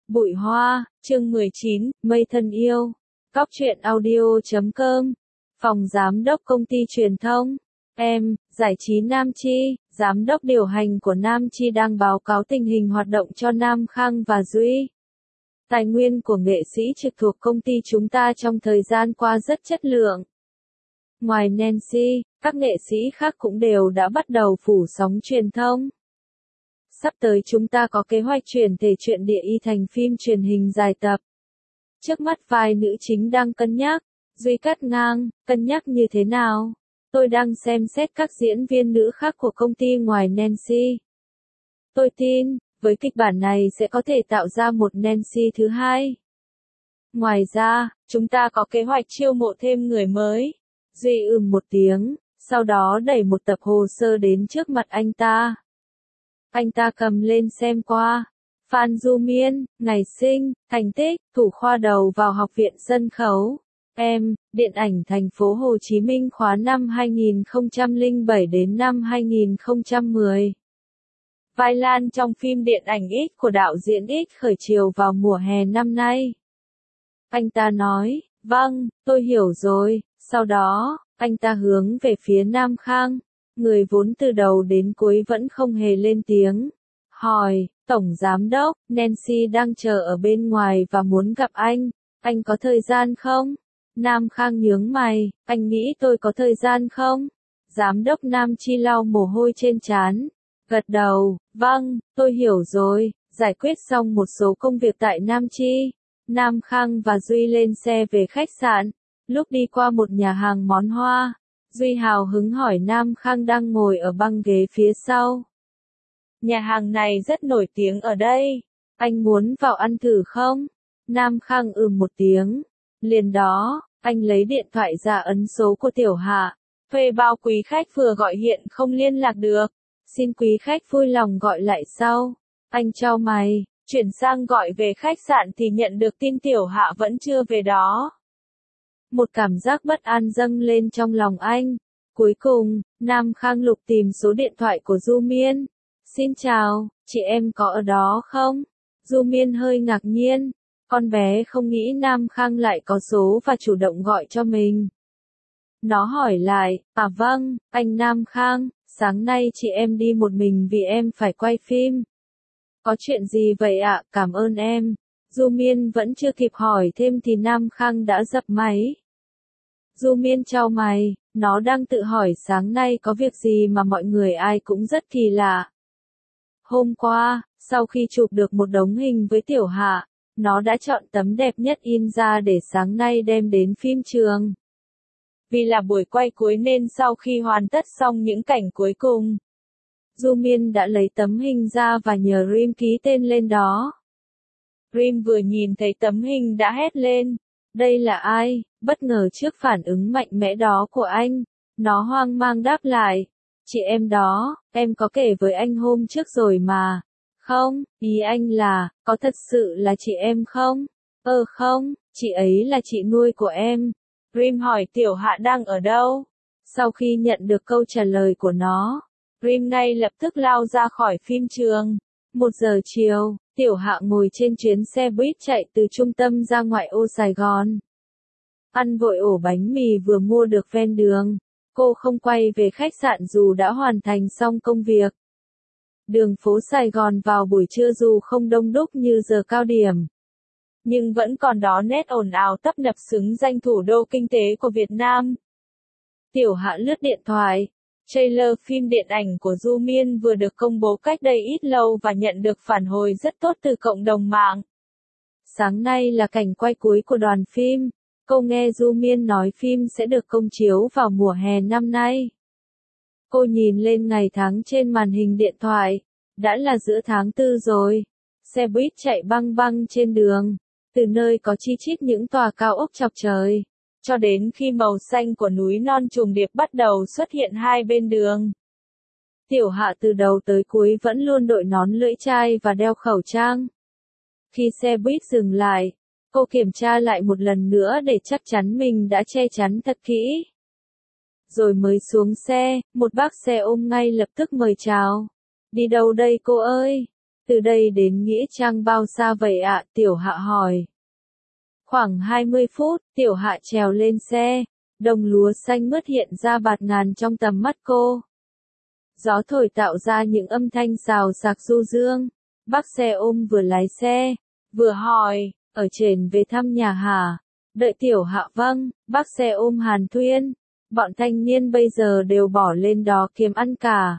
Bụi hoa, chương 19, Mây thân yêu. Cóc truyện audio.com. Phòng giám đốc công ty truyền thông. Em, giải trí Nam Chi, giám đốc điều hành của Nam Chi đang báo cáo tình hình hoạt động cho Nam Khang và Duy. Tài nguyên của nghệ sĩ trực thuộc công ty chúng ta trong thời gian qua rất chất lượng. Ngoài Nancy, các nghệ sĩ khác cũng đều đã bắt đầu phủ sóng truyền thông. Sắp tới chúng ta có kế hoạch chuyển thể truyện địa y thành phim truyền hình dài tập. Trước mắt vai nữ chính đang cân nhắc, Duy cắt ngang, cân nhắc như thế nào? Tôi đang xem xét các diễn viên nữ khác của công ty ngoài Nancy. Tôi tin, với kịch bản này sẽ có thể tạo ra một Nancy thứ hai. Ngoài ra, chúng ta có kế hoạch chiêu mộ thêm người mới. Duy một tiếng, sau đó đẩy một tập hồ sơ đến trước mặt anh ta. Anh ta cầm lên xem qua. Phan Du Miên, ngày sinh, thành tích, thủ khoa đầu vào Học viện Sân khấu. Em, điện ảnh thành phố Hồ Chí Minh khóa năm 2007 đến năm 2010. Vai Lan trong phim điện ảnh X của đạo diễn X khởi chiếu vào mùa hè năm nay. Anh ta nói, vâng, tôi hiểu rồi. Sau đó, anh ta hướng về phía Nam Khang. Người vốn từ đầu đến cuối vẫn không hề lên tiếng. Hỏi, Tổng Giám đốc, Nancy đang chờ ở bên ngoài và muốn gặp anh có thời gian không? Nam Khang nhướng mày, anh nghĩ tôi có thời gian không? Giám đốc Nam Chi lau mồ hôi trên trán. Gật đầu, vâng, tôi hiểu rồi, giải quyết xong một số công việc tại Nam Chi. Nam Khang và Duy lên xe về khách sạn. Lúc đi qua một nhà hàng món hoa, Duy hào hứng hỏi Nam Khang đang ngồi ở băng ghế phía sau. Nhà hàng này rất nổi tiếng ở đây, anh muốn vào ăn thử không? Nam Khang một tiếng. Liền đó, anh lấy điện thoại ra ấn số của Tiểu Hạ. Thuê bao quý khách vừa gọi hiện không liên lạc được. Xin quý khách vui lòng gọi lại sau. Anh chau mày, chuyển sang gọi về khách sạn thì nhận được tin Tiểu Hạ vẫn chưa về đó. Một cảm giác bất an dâng lên trong lòng anh. Cuối cùng, Nam Khang lục tìm số điện thoại của Du Miên. Xin chào, chị em có ở đó không? Du Miên hơi ngạc nhiên. Con bé không nghĩ Nam Khang lại có số và chủ động gọi cho mình. Nó hỏi lại, vâng, anh Nam Khang, sáng nay chị em đi một mình vì em phải quay phim. Có chuyện gì vậy ạ? Cảm ơn em. Du Miên vẫn chưa kịp hỏi thêm thì Nam Khang đã dập máy. Du Miên chau mày, nó đang tự hỏi sáng nay có việc gì mà mọi người ai cũng rất kỳ lạ. Hôm qua, sau khi chụp được một đống hình với Tiểu Hạ, nó đã chọn tấm đẹp nhất in ra để sáng nay đem đến phim trường. Vì là buổi quay cuối nên sau khi hoàn tất xong những cảnh cuối cùng, Du Miên đã lấy tấm hình ra và nhờ Rim ký tên lên đó. Rim vừa nhìn thấy tấm hình đã hét lên. Đây là ai? Bất ngờ trước phản ứng mạnh mẽ đó của anh, nó hoang mang đáp lại. Chị em đó, em có kể với anh hôm trước rồi mà. Không, ý anh là, có thật sự là chị em không? Không, chị ấy là chị nuôi của em. Rim hỏi Tiểu Hạ đang ở đâu? Sau khi nhận được câu trả lời của nó, Rim ngay lập tức lao ra khỏi phim trường. 1 giờ chiều, Tiểu Hạ ngồi trên chuyến xe buýt chạy từ trung tâm ra ngoại ô Sài Gòn. Ăn vội ổ bánh mì vừa mua được ven đường. Cô không quay về khách sạn dù đã hoàn thành xong công việc. Đường phố Sài Gòn vào buổi trưa dù không đông đúc như giờ cao điểm, nhưng vẫn còn đó nét ồn ào tấp nập xứng danh thủ đô kinh tế của Việt Nam. Tiểu Hạ lướt điện thoại. Trailer phim điện ảnh của Du Miên vừa được công bố cách đây ít lâu và nhận được phản hồi rất tốt từ cộng đồng mạng. Sáng nay là cảnh quay cuối của đoàn phim. Cô nghe Du Miên nói phim sẽ được công chiếu vào mùa hè năm nay. Cô nhìn lên ngày tháng trên màn hình điện thoại. Đã là giữa tháng 4 rồi. Xe buýt chạy băng băng trên đường. Từ nơi có chi chít những tòa cao ốc chọc trời, cho đến khi màu xanh của núi non trùng điệp bắt đầu xuất hiện hai bên đường. Tiểu Hạ từ đầu tới cuối vẫn luôn đội nón lưỡi chai và đeo khẩu trang. Khi xe buýt dừng lại, cô kiểm tra lại một lần nữa để chắc chắn mình đã che chắn thật kỹ. Rồi mới xuống xe, một bác xe ôm ngay lập tức mời chào. Đi đâu đây cô ơi? Từ đây đến Nghĩa Trang bao xa vậy ạ? Tiểu Hạ hỏi. Khoảng 20 phút, Tiểu Hạ trèo lên xe. Đồng lúa xanh mướt hiện ra bạt ngàn trong tầm mắt cô. Gió thổi tạo ra những âm thanh xào xạc du dương. Bác xe ôm vừa lái xe, vừa hỏi, ở trên về thăm nhà hả? Đợi Tiểu Hạ vâng, bác xe ôm hàn thuyên. Bọn thanh niên bây giờ đều bỏ lên đó kiếm ăn cả.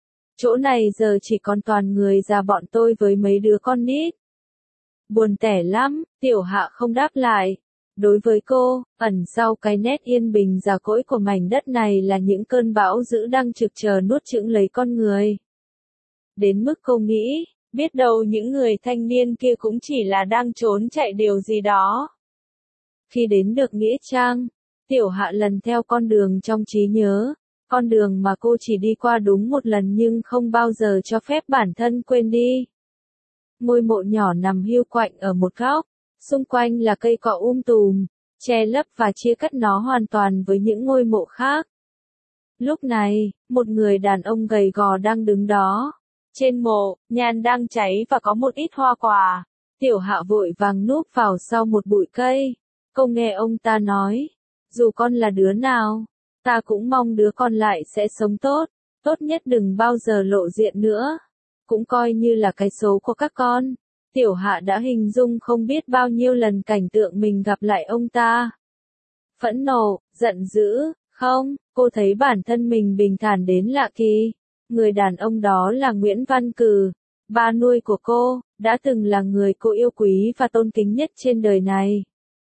Chỗ này giờ chỉ còn toàn người già bọn tôi với mấy đứa con nít. Buồn tẻ lắm, Tiểu Hạ không đáp lại. Đối với cô, ẩn sau cái nét yên bình già cỗi của mảnh đất này là những cơn bão dữ đang trực chờ nuốt chửng lấy con người. Đến mức cô nghĩ, biết đâu những người thanh niên kia cũng chỉ là đang trốn chạy điều gì đó. Khi đến được Nghĩa Trang, Tiểu Hạ lần theo con đường trong trí nhớ, con đường mà cô chỉ đi qua đúng một lần nhưng không bao giờ cho phép bản thân quên đi. Ngôi mộ nhỏ nằm hiu quạnh ở một góc, xung quanh là cây cọ tùm, che lấp và chia cắt nó hoàn toàn với những ngôi mộ khác. Lúc này, một người đàn ông gầy gò đang đứng đó. Trên mộ, nhang đang cháy và có một ít hoa quả. Tiểu Hạ vội vàng núp vào sau một bụi cây. Cô nghe ông ta nói, dù con là đứa nào, ta cũng mong đứa con lại sẽ sống tốt, tốt nhất đừng bao giờ lộ diện nữa. Cũng coi như là cái số của các con. Tiểu Hạ đã hình dung không biết bao nhiêu lần cảnh tượng mình gặp lại ông ta. Phẫn nộ, giận dữ, không, cô thấy bản thân mình bình thản đến lạ kỳ. Người đàn ông đó là Nguyễn Văn Cừ, ba nuôi của cô, đã từng là người cô yêu quý và tôn kính nhất trên đời này.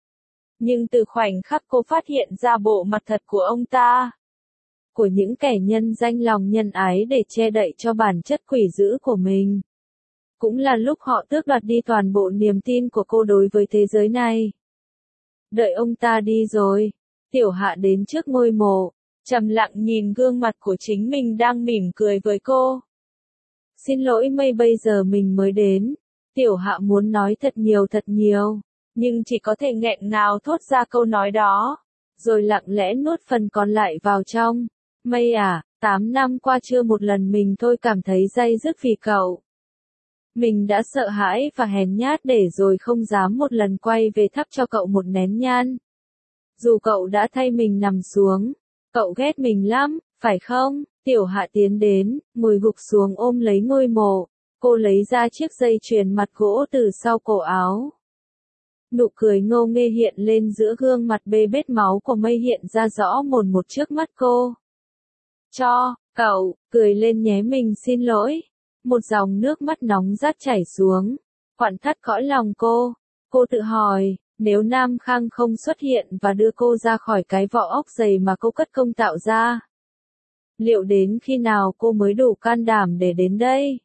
Nhưng từ khoảnh khắc cô phát hiện ra bộ mặt thật của ông ta, của những kẻ nhân danh lòng nhân ái để che đậy cho bản chất quỷ dữ của mình, cũng là lúc họ tước đoạt đi toàn bộ niềm tin của cô đối với thế giới này. Đợi ông ta đi rồi, Tiểu Hạ đến trước ngôi mộ, trầm lặng nhìn gương mặt của chính mình đang mỉm cười với cô. Xin lỗi Mây, bây giờ mình mới đến. Tiểu Hạ muốn nói thật nhiều, nhưng chỉ có thể nghẹn ngào thốt ra câu nói đó, rồi lặng lẽ nuốt phần còn lại vào trong. Mây à, 8 năm qua chưa một lần mình thôi cảm thấy day dứt vì cậu. Mình đã sợ hãi và hèn nhát để rồi không dám một lần quay về thắp cho cậu một nén nhang. Dù cậu đã thay mình nằm xuống, cậu ghét mình lắm, phải không? Tiểu Hạ tiến đến, ngồi gục xuống ôm lấy ngôi mộ. Cô lấy ra chiếc dây chuyền mặt gỗ từ sau cổ áo. Nụ cười ngô nghê hiện lên giữa gương mặt bê bết máu của Mây hiện ra rõ mồn một trước mắt cô. Cậu, cười lên nhé, mình xin lỗi. Một dòng nước mắt nóng rát chảy xuống, quặn thắt cõi lòng cô. Cô tự hỏi, nếu Nam Khang không xuất hiện và đưa cô ra khỏi cái vỏ ốc dày mà cô cất công tạo ra, liệu đến khi nào cô mới đủ can đảm để đến đây?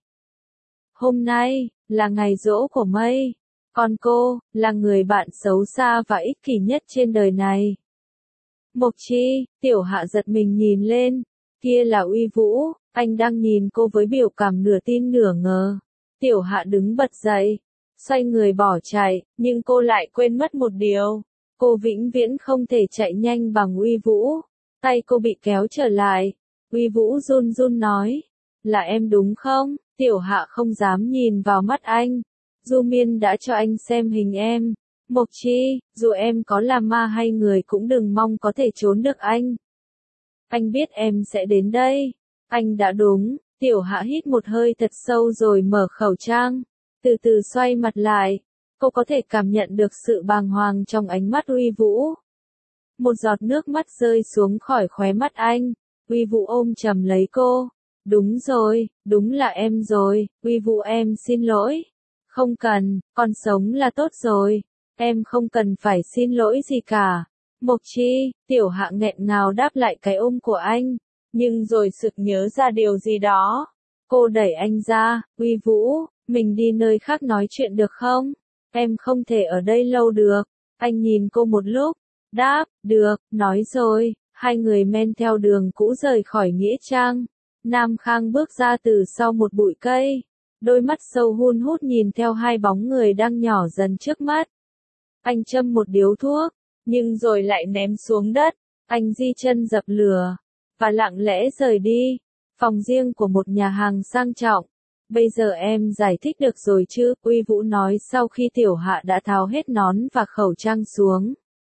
Hôm nay, là ngày giỗ của Mây. Còn cô, là người bạn xấu xa và ích kỷ nhất trên đời này. Mộc Chi, Tiểu Hạ giật mình nhìn lên. Kia là Uy Vũ, anh đang nhìn cô với biểu cảm nửa tin nửa ngờ. Tiểu Hạ đứng bật dậy, xoay người bỏ chạy, nhưng cô lại quên mất một điều. Cô vĩnh viễn không thể chạy nhanh bằng Uy Vũ. Tay cô bị kéo trở lại. Uy Vũ run run nói, là em đúng không? Tiểu Hạ không dám nhìn vào mắt anh. Du Miên đã cho anh xem hình em. Mộc Chi, dù em có là ma hay người cũng đừng mong có thể trốn được anh. Anh biết em sẽ đến đây. Anh đã đúng. Tiểu Hạ hít một hơi thật sâu rồi mở khẩu trang. Từ từ xoay mặt lại. Cô có thể cảm nhận được sự bàng hoàng trong ánh mắt Uy Vũ. Một giọt nước mắt rơi xuống khỏi khóe mắt anh. Uy Vũ ôm chầm lấy cô. Đúng rồi, đúng là em rồi. Uy Vũ, em xin lỗi. Không cần, con sống là tốt rồi. Em không cần phải xin lỗi gì cả. Mộc Chi, Tiểu Hạ nghẹn ngào đáp lại cái ôm của anh. Nhưng rồi sực nhớ ra điều gì đó. Cô đẩy anh ra. Uy Vũ, mình đi nơi khác nói chuyện được không? Em không thể ở đây lâu được. Anh nhìn cô một lúc. Đáp, được, nói rồi. Hai người men theo đường cũ rời khỏi Nghĩa Trang. Nam Khang bước ra từ sau một bụi cây. Đôi mắt sâu hun hút nhìn theo hai bóng người đang nhỏ dần trước mắt. Anh châm một điếu thuốc, nhưng rồi lại ném xuống đất. Anh di chân dập lửa, và lặng lẽ rời đi. Phòng riêng của một nhà hàng sang trọng. Bây giờ em giải thích được rồi chứ, Uy Vũ nói sau khi Tiểu Hạ đã tháo hết nón và khẩu trang xuống.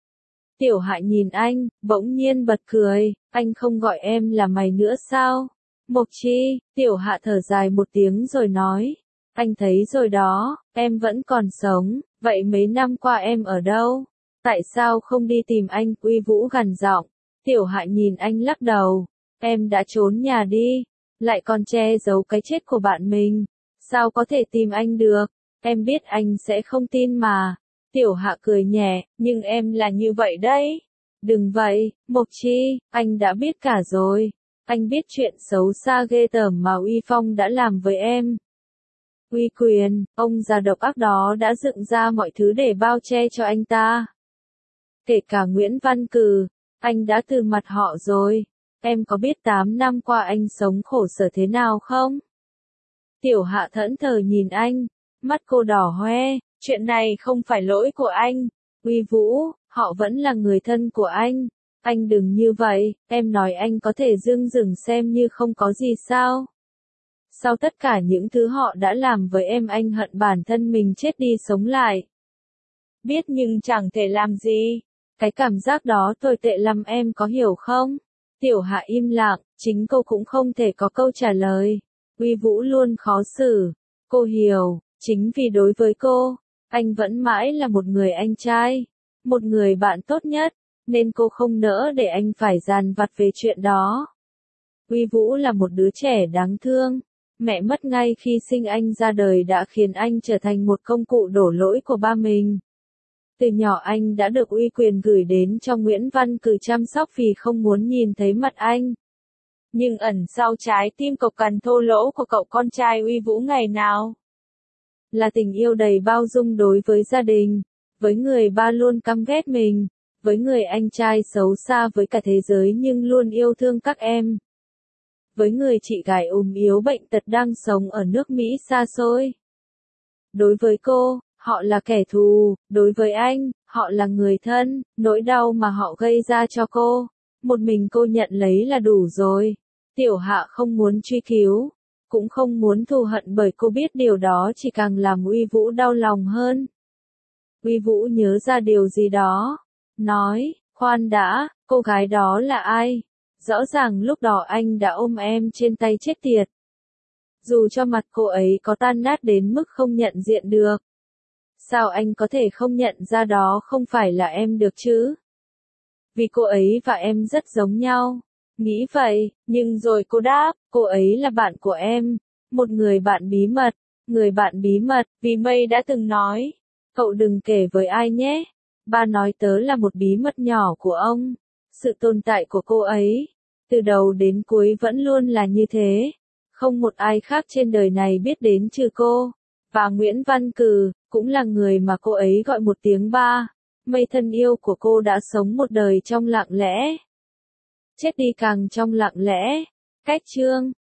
Tiểu Hạ nhìn anh, bỗng nhiên bật cười, anh không gọi em là mày nữa sao? Mộc Chi, Tiểu Hạ thở dài một tiếng rồi nói, anh thấy rồi đó, em vẫn còn sống, vậy mấy năm qua em ở đâu? Tại sao không đi tìm anh? Uy Vũ gằn giọng. Tiểu Hạ nhìn anh lắc đầu, em đã trốn nhà đi, lại còn che giấu cái chết của bạn mình, sao có thể tìm anh được, em biết anh sẽ không tin mà. Tiểu Hạ cười nhẹ, nhưng em là như vậy đấy. Đừng vậy, Mộc Chi, anh đã biết cả rồi. Anh biết chuyện xấu xa ghê tởm mà Uy Phong đã làm với em. Uy Quyền, ông già độc ác đó đã dựng ra mọi thứ để bao che cho anh ta. Kể cả Nguyễn Văn Cừ, anh đã từ mặt họ rồi. Em có biết 8 năm qua anh sống khổ sở thế nào không? Tiểu Hạ thẫn thờ nhìn anh, mắt cô đỏ hoe, chuyện này không phải lỗi của anh. Uy Vũ, họ vẫn là người thân của anh đừng như vậy, em nói anh có thể dưng dừng xem như không có gì sao? Sau tất cả những thứ họ đã làm với em anh hận bản thân mình chết đi sống lại. Biết nhưng chẳng thể làm gì. Cái cảm giác đó tồi tệ lắm em có hiểu không? Tiểu Hạ im lặng, chính cô cũng không thể có câu trả lời. Uy Vũ luôn khó xử. Cô hiểu, chính vì đối với cô, anh vẫn mãi là một người anh trai, một người bạn tốt nhất, nên cô không nỡ để anh phải dằn vặt về chuyện đó. Uy Vũ là một đứa trẻ đáng thương. Mẹ mất ngay khi sinh anh ra đời đã khiến anh trở thành một công cụ đổ lỗi của ba mình. Từ nhỏ anh đã được Uy Quyền gửi đến cho Nguyễn Văn Cừ chăm sóc vì không muốn nhìn thấy mặt anh. Nhưng ẩn sau trái tim cộc cằn thô lỗ của cậu con trai Uy Vũ ngày nào là tình yêu đầy bao dung đối với gia đình, với người ba luôn căm ghét mình, với người anh trai xấu xa với cả thế giới nhưng luôn yêu thương các em, với người chị gái ốm yếu bệnh tật đang sống ở nước Mỹ xa xôi. Đối với cô, họ là kẻ thù, đối với anh, họ là người thân, nỗi đau mà họ gây ra cho cô, một mình cô nhận lấy là đủ rồi. Tiểu Hạ không muốn truy cứu, cũng không muốn thù hận bởi cô biết điều đó chỉ càng làm Uy Vũ đau lòng hơn. Uy Vũ nhớ ra điều gì đó, nói, khoan đã, cô gái đó là ai? Rõ ràng lúc đó anh đã ôm em trên tay chết tiệt. Dù cho mặt cô ấy có tan nát đến mức không nhận diện được. Sao anh có thể không nhận ra đó không phải là em được chứ? Vì cô ấy và em rất giống nhau. Nghĩ vậy, nhưng rồi cô đáp, cô ấy là bạn của em. Một người bạn bí mật. Người bạn bí mật, vì Mây đã từng nói. Cậu đừng kể với ai nhé. Ba nói tớ là một bí mật nhỏ của ông. Sự tồn tại của cô ấy, từ đầu đến cuối vẫn luôn là như thế. Không một ai khác trên đời này biết đến trừ cô. Và Nguyễn Văn Cừ, cũng là người mà cô ấy gọi một tiếng ba. Mây thân yêu của cô đã sống một đời trong lặng lẽ. Chết đi càng trong lặng lẽ. Cách chương